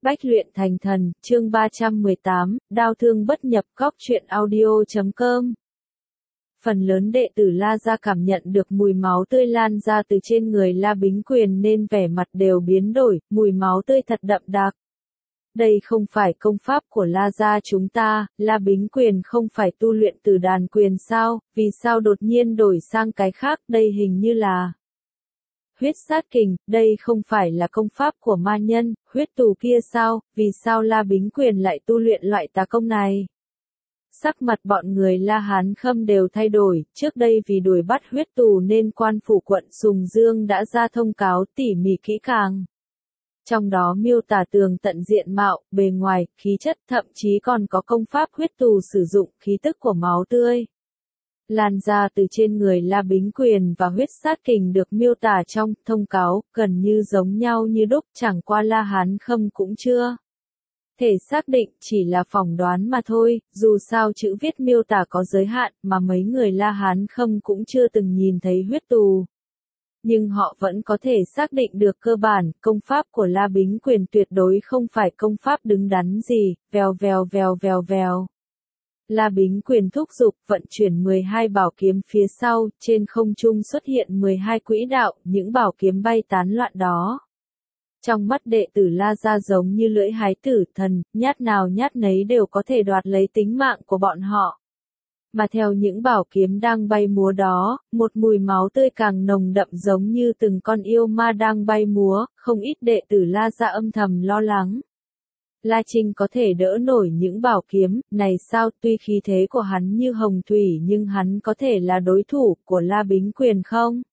Bách luyện thành thần, chương 318, đao thương bất nhập. Góc truyện audio.com. Phần lớn đệ tử La Gia cảm nhận được mùi máu tươi lan ra từ trên người La Bính Quyền nên vẻ mặt đều biến đổi, mùi máu tươi thật đậm đặc. Đây không phải công pháp của La Gia chúng ta, La Bính Quyền không phải tu luyện từ đàn quyền sao, vì sao đột nhiên đổi sang cái khác, đây hình như là huyết sát kình, đây không phải là công pháp của ma nhân, huyết tù kia sao, vì sao La Bính Quyền lại tu luyện loại tà công này? Sắc mặt bọn người La Hán Khâm đều thay đổi, trước đây vì đuổi bắt huyết tù nên quan phủ quận Sùng Dương đã ra thông cáo tỉ mỉ kỹ càng. Trong đó miêu tả tường tận diện mạo, bề ngoài, khí chất, thậm chí còn có công pháp huyết tù sử dụng khí tức của máu tươi lan ra từ trên người La Bính Quyền và huyết sát kình được miêu tả trong thông cáo, gần như giống nhau như đúc, chẳng qua La Hán Khâm cũng chưa thể xác định, chỉ là phỏng đoán mà thôi, dù sao chữ viết miêu tả có giới hạn, mà mấy người La Hán Khâm cũng chưa từng nhìn thấy huyết tù. Nhưng họ vẫn có thể xác định được cơ bản, công pháp của La Bính Quyền tuyệt đối không phải công pháp đứng đắn gì, vèo vèo vèo vèo vèo. La Bính Quyền thúc giục vận chuyển 12 bảo kiếm phía sau, trên không trung xuất hiện 12 quỹ đạo, những bảo kiếm bay tán loạn đó. Trong mắt đệ tử La Gia giống như lưỡi hái tử thần, nhát nào nhát nấy đều có thể đoạt lấy tính mạng của bọn họ. Mà theo những bảo kiếm đang bay múa đó, một mùi máu tươi càng nồng đậm giống như từng con yêu ma đang bay múa, không ít đệ tử La Gia âm thầm lo lắng. La Trinh có thể đỡ nổi những bảo kiếm này sao, tuy khí thế của hắn như hồng thủy nhưng hắn có thể là đối thủ của La Bính Quyền không?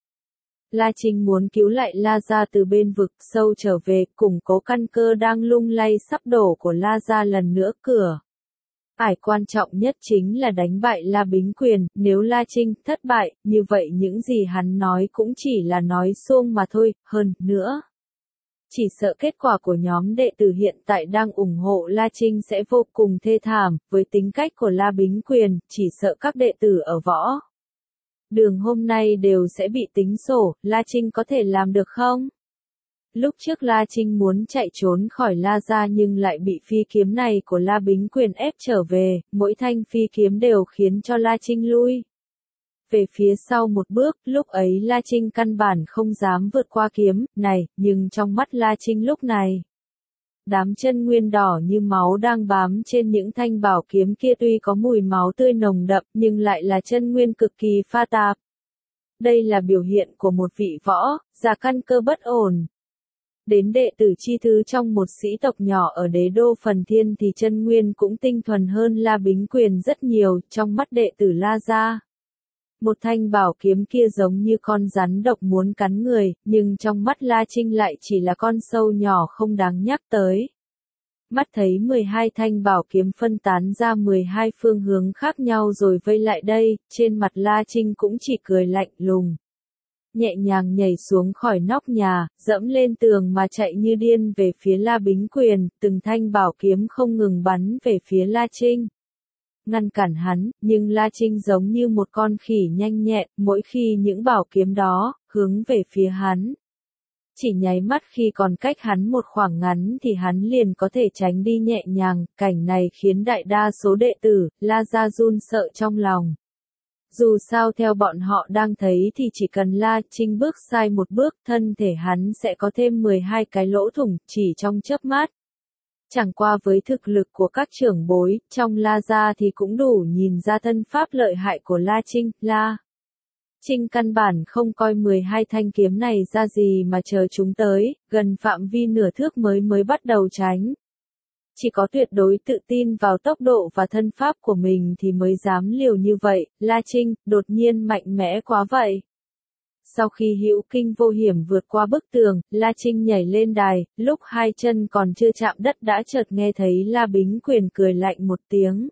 La Trinh muốn cứu lại La Gia từ bên vực sâu trở về, củng cố căn cơ đang lung lay sắp đổ của La Gia lần nữa cửa. Ải quan trọng nhất chính là đánh bại La Bính Quyền, nếu La Trinh thất bại, như vậy những gì hắn nói cũng chỉ là nói suông mà thôi, hơn nữa. Chỉ sợ kết quả của nhóm đệ tử hiện tại đang ủng hộ La Trinh sẽ vô cùng thê thảm, với tính cách của La Bính Quyền, chỉ sợ các đệ tử ở võ đường hôm nay đều sẽ bị tính sổ, La Trinh có thể làm được không? Lúc trước La Trinh muốn chạy trốn khỏi La Gia nhưng lại bị phi kiếm này của La Bính Quyền ép trở về, mỗi thanh phi kiếm đều khiến cho La Trinh lui về phía sau một bước, lúc ấy La Trinh căn bản không dám vượt qua kiếm này, nhưng trong mắt La Trinh lúc này, đám chân nguyên đỏ như máu đang bám trên những thanh bảo kiếm kia tuy có mùi máu tươi nồng đậm nhưng lại là chân nguyên cực kỳ pha tạp. Đây là biểu hiện của một vị võ giả căn cơ bất ổn. Đến đệ tử chi thứ trong một sĩ tộc nhỏ ở đế đô Phần Thiên thì chân nguyên cũng tinh thuần hơn La Bính Quyền rất nhiều, trong mắt đệ tử La Gia. Một thanh bảo kiếm kia giống như con rắn độc muốn cắn người, nhưng trong mắt La Trinh lại chỉ là con sâu nhỏ không đáng nhắc tới. Mắt thấy 12 thanh bảo kiếm phân tán ra 12 phương hướng khác nhau rồi vây lại đây, trên mặt La Trinh cũng chỉ cười lạnh lùng. Nhẹ nhàng nhảy xuống khỏi nóc nhà, dẫm lên tường mà chạy như điên về phía La Bính Quyền, từng thanh bảo kiếm không ngừng bắn về phía La Trinh. Ngăn cản hắn, nhưng La Trinh giống như một con khỉ nhanh nhẹn, mỗi khi những bảo kiếm đó hướng về phía hắn. Chỉ nháy mắt khi còn cách hắn một khoảng ngắn thì hắn liền có thể tránh đi nhẹ nhàng, cảnh này khiến đại đa số đệ tử La Gia run sợ trong lòng. Dù sao theo bọn họ đang thấy thì chỉ cần La Trinh bước sai một bước, thân thể hắn sẽ có thêm 12 cái lỗ thủng chỉ trong chớp mắt. Chẳng qua với thực lực của các trưởng bối, trong La Gia thì cũng đủ nhìn ra thân pháp lợi hại của La Trinh. La Trinh căn bản không coi 12 thanh kiếm này ra gì mà chờ chúng tới, gần phạm vi nửa thước mới bắt đầu tránh. Chỉ có tuyệt đối tự tin vào tốc độ và thân pháp của mình thì mới dám liều như vậy, La Trinh, đột nhiên mạnh mẽ quá vậy. Sau khi hữu kinh vô hiểm vượt qua bức tường, La Trinh nhảy lên đài, lúc hai chân còn chưa chạm đất đã chợt nghe thấy La Bính Quyền cười lạnh một tiếng.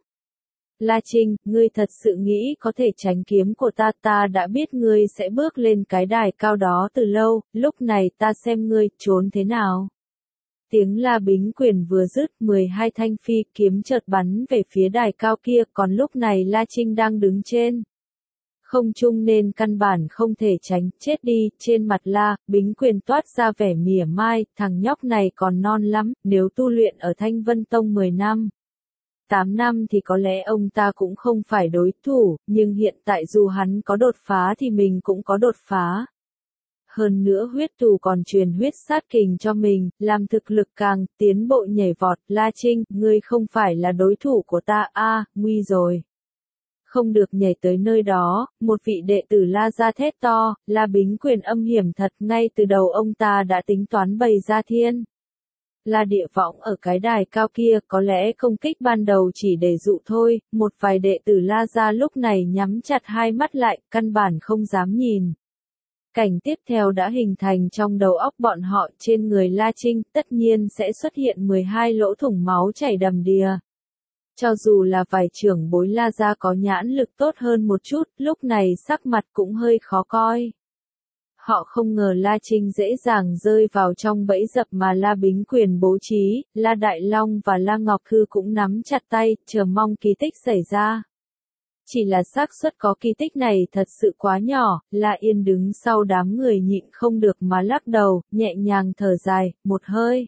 La Trinh, ngươi thật sự nghĩ có thể tránh kiếm của ta đã biết ngươi sẽ bước lên cái đài cao đó từ lâu, lúc này ta xem ngươi trốn thế nào. Tiếng La Bính Quyền vừa dứt, 12 thanh phi kiếm chợt bắn về phía đài cao kia, còn lúc này La Trinh đang đứng trên không trung nên căn bản không thể tránh, chết đi, trên mặt La Bính Quyền toát ra vẻ mỉa mai, thằng nhóc này còn non lắm, nếu tu luyện ở Thanh Vân Tông 10 năm. 8 năm thì có lẽ ông ta cũng không phải đối thủ, nhưng hiện tại dù hắn có đột phá thì mình cũng có đột phá. Hơn nữa huyết tù còn truyền huyết sát kình cho mình, làm thực lực càng tiến bộ nhảy vọt. La Trinh, ngươi không phải là đối thủ của ta, nguy rồi. Không được nhảy tới nơi đó, một vị đệ tử La gia thét to, La Bính Quyền âm hiểm thật, ngay từ đầu ông ta đã tính toán bày ra thiên. La địa võng ở cái đài cao kia, có lẽ công kích ban đầu chỉ để dụ thôi, một vài đệ tử La gia lúc này nhắm chặt hai mắt lại, căn bản không dám nhìn. Cảnh tiếp theo đã hình thành trong đầu óc bọn họ, trên người La Trinh tất nhiên sẽ xuất hiện 12 lỗ thủng máu chảy đầm đìa. Cho dù là vài trưởng bối La gia có nhãn lực tốt hơn một chút, lúc này sắc mặt cũng hơi khó coi. Họ không ngờ La Trinh dễ dàng rơi vào trong bẫy dập mà La Bính Quyền bố trí, La Đại Long và La Ngọc Hư cũng nắm chặt tay, chờ mong kỳ tích xảy ra. Chỉ là xác suất có kỳ tích này thật sự quá nhỏ, La Yên đứng sau đám người nhịn không được mà lắc đầu, nhẹ nhàng thở dài, một hơi.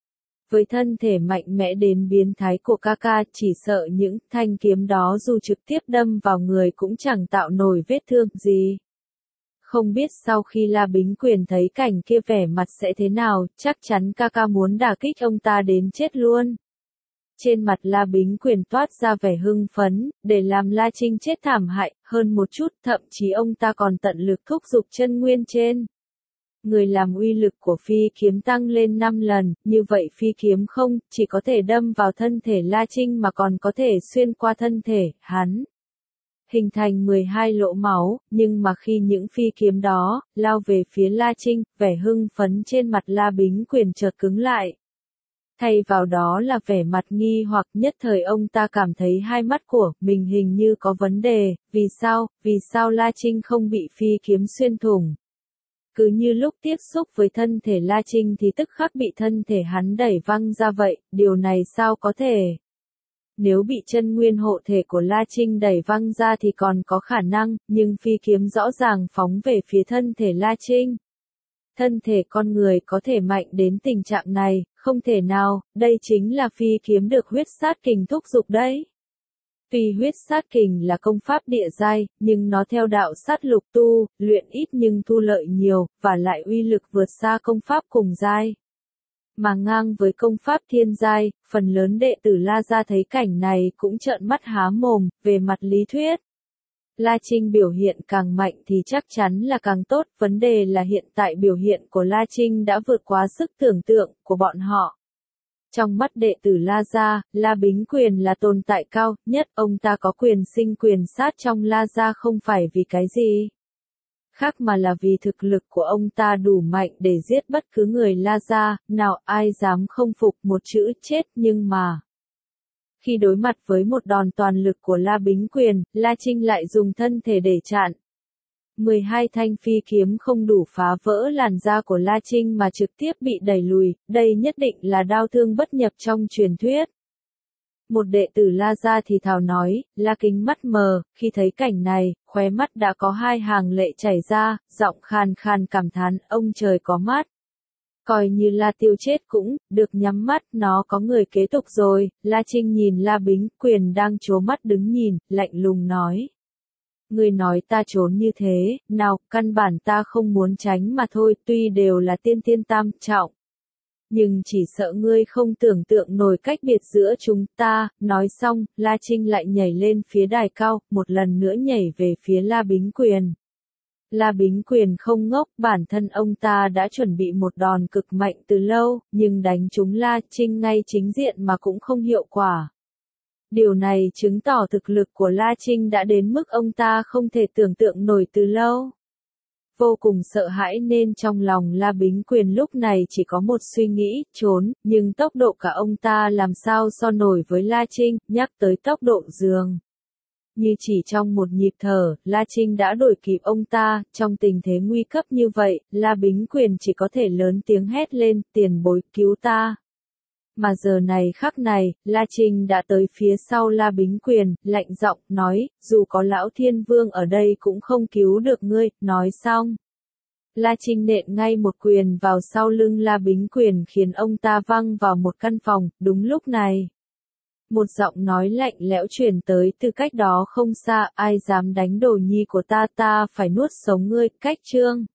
Với thân thể mạnh mẽ đến biến thái của ca ca, chỉ sợ những thanh kiếm đó dù trực tiếp đâm vào người cũng chẳng tạo nổi vết thương gì. Không biết sau khi La Bính Quyền thấy cảnh kia vẻ mặt sẽ thế nào, chắc chắn ca ca muốn đả kích ông ta đến chết luôn. Trên mặt La Bính Quyền toát ra vẻ hưng phấn, để làm La Trinh chết thảm hại, hơn một chút, thậm chí ông ta còn tận lực thúc giục chân nguyên trên. Người làm uy lực của phi kiếm tăng lên 5 lần, như vậy phi kiếm không chỉ có thể đâm vào thân thể La Trinh mà còn có thể xuyên qua thân thể hắn. Hình thành 12 lỗ máu, nhưng mà khi những phi kiếm đó lao về phía La Trinh, vẻ hưng phấn trên mặt La Bính Quyền chợt cứng lại. Thay vào đó là vẻ mặt nghi hoặc, nhất thời ông ta cảm thấy hai mắt của mình hình như có vấn đề, vì sao La Trinh không bị phi kiếm xuyên thủng. Cứ như lúc tiếp xúc với thân thể La Trinh thì tức khắc bị thân thể hắn đẩy văng ra vậy, điều này sao có thể? Nếu bị chân nguyên hộ thể của La Trinh đẩy văng ra thì còn có khả năng, nhưng phi kiếm rõ ràng phóng về phía thân thể La Trinh. Thân thể con người có thể mạnh đến tình trạng này, không thể nào, đây chính là phi kiếm được huyết sát kình thúc giục đấy. Tuy huyết sát kình là công pháp địa giai, nhưng nó theo đạo sát lục tu, luyện ít nhưng thu lợi nhiều, và lại uy lực vượt xa công pháp cùng giai. Mà ngang với công pháp thiên giai, phần lớn đệ tử La gia thấy cảnh này cũng trợn mắt há mồm, về mặt lý thuyết. La Trinh biểu hiện càng mạnh thì chắc chắn là càng tốt, vấn đề là hiện tại biểu hiện của La Trinh đã vượt quá sức tưởng tượng của bọn họ. Trong mắt đệ tử La gia, La Bính Quyền là tồn tại cao nhất, ông ta có quyền sinh quyền sát trong La gia không phải vì cái gì khác mà là vì thực lực của ông ta đủ mạnh để giết bất cứ người La gia, nào ai dám không phục, một chữ chết. Nhưng mà khi đối mặt với một đòn toàn lực của La Bính Quyền, La Trinh lại dùng thân thể để chặn. 12 thanh phi kiếm không đủ phá vỡ làn da của La Trinh mà trực tiếp bị đẩy lùi, đây nhất định là đao thương bất nhập trong truyền thuyết. Một đệ tử La gia thì thào nói, La Kính mắt mờ, khi thấy cảnh này, khóe mắt đã có hai hàng lệ chảy ra, giọng khàn khàn cảm thán, ông trời có mắt. Coi như La Tiêu chết cũng, được nhắm mắt, nó có người kế tục rồi. La Trinh nhìn La Bính Quyền đang trố mắt đứng nhìn, lạnh lùng nói. Ngươi nói ta trốn như thế, nào, căn bản ta không muốn tránh mà thôi, tuy đều là tiên tam trọng. Nhưng chỉ sợ ngươi không tưởng tượng nổi cách biệt giữa chúng ta. Nói xong, La Trinh lại nhảy lên phía đài cao, một lần nữa nhảy về phía La Bính Quyền. La Bính Quyền không ngốc, bản thân ông ta đã chuẩn bị một đòn cực mạnh từ lâu, nhưng đánh trúng La Trinh ngay chính diện mà cũng không hiệu quả. Điều này chứng tỏ thực lực của La Trinh đã đến mức ông ta không thể tưởng tượng nổi từ lâu. Vô cùng sợ hãi nên trong lòng La Bính Quyền lúc này chỉ có một suy nghĩ, trốn, nhưng tốc độ cả ông ta làm sao so nổi với La Trinh, nhắc tới tốc độ dường. Như chỉ trong một nhịp thở, La Trinh đã đuổi kịp ông ta, trong tình thế nguy cấp như vậy, La Bính Quyền chỉ có thể lớn tiếng hét lên, tiền bối, cứu ta. Mà giờ này khắc này, La Trinh đã tới phía sau La Bính Quyền, lạnh giọng nói, dù có lão thiên vương ở đây cũng không cứu được ngươi, nói xong. La Trinh nện ngay một quyền vào sau lưng La Bính Quyền khiến ông ta văng vào một căn phòng, đúng lúc này. Một giọng nói lạnh lẽo truyền tới từ cách đó không xa, ai dám đánh đồ nhi của ta, ta phải nuốt sống ngươi, cách chương.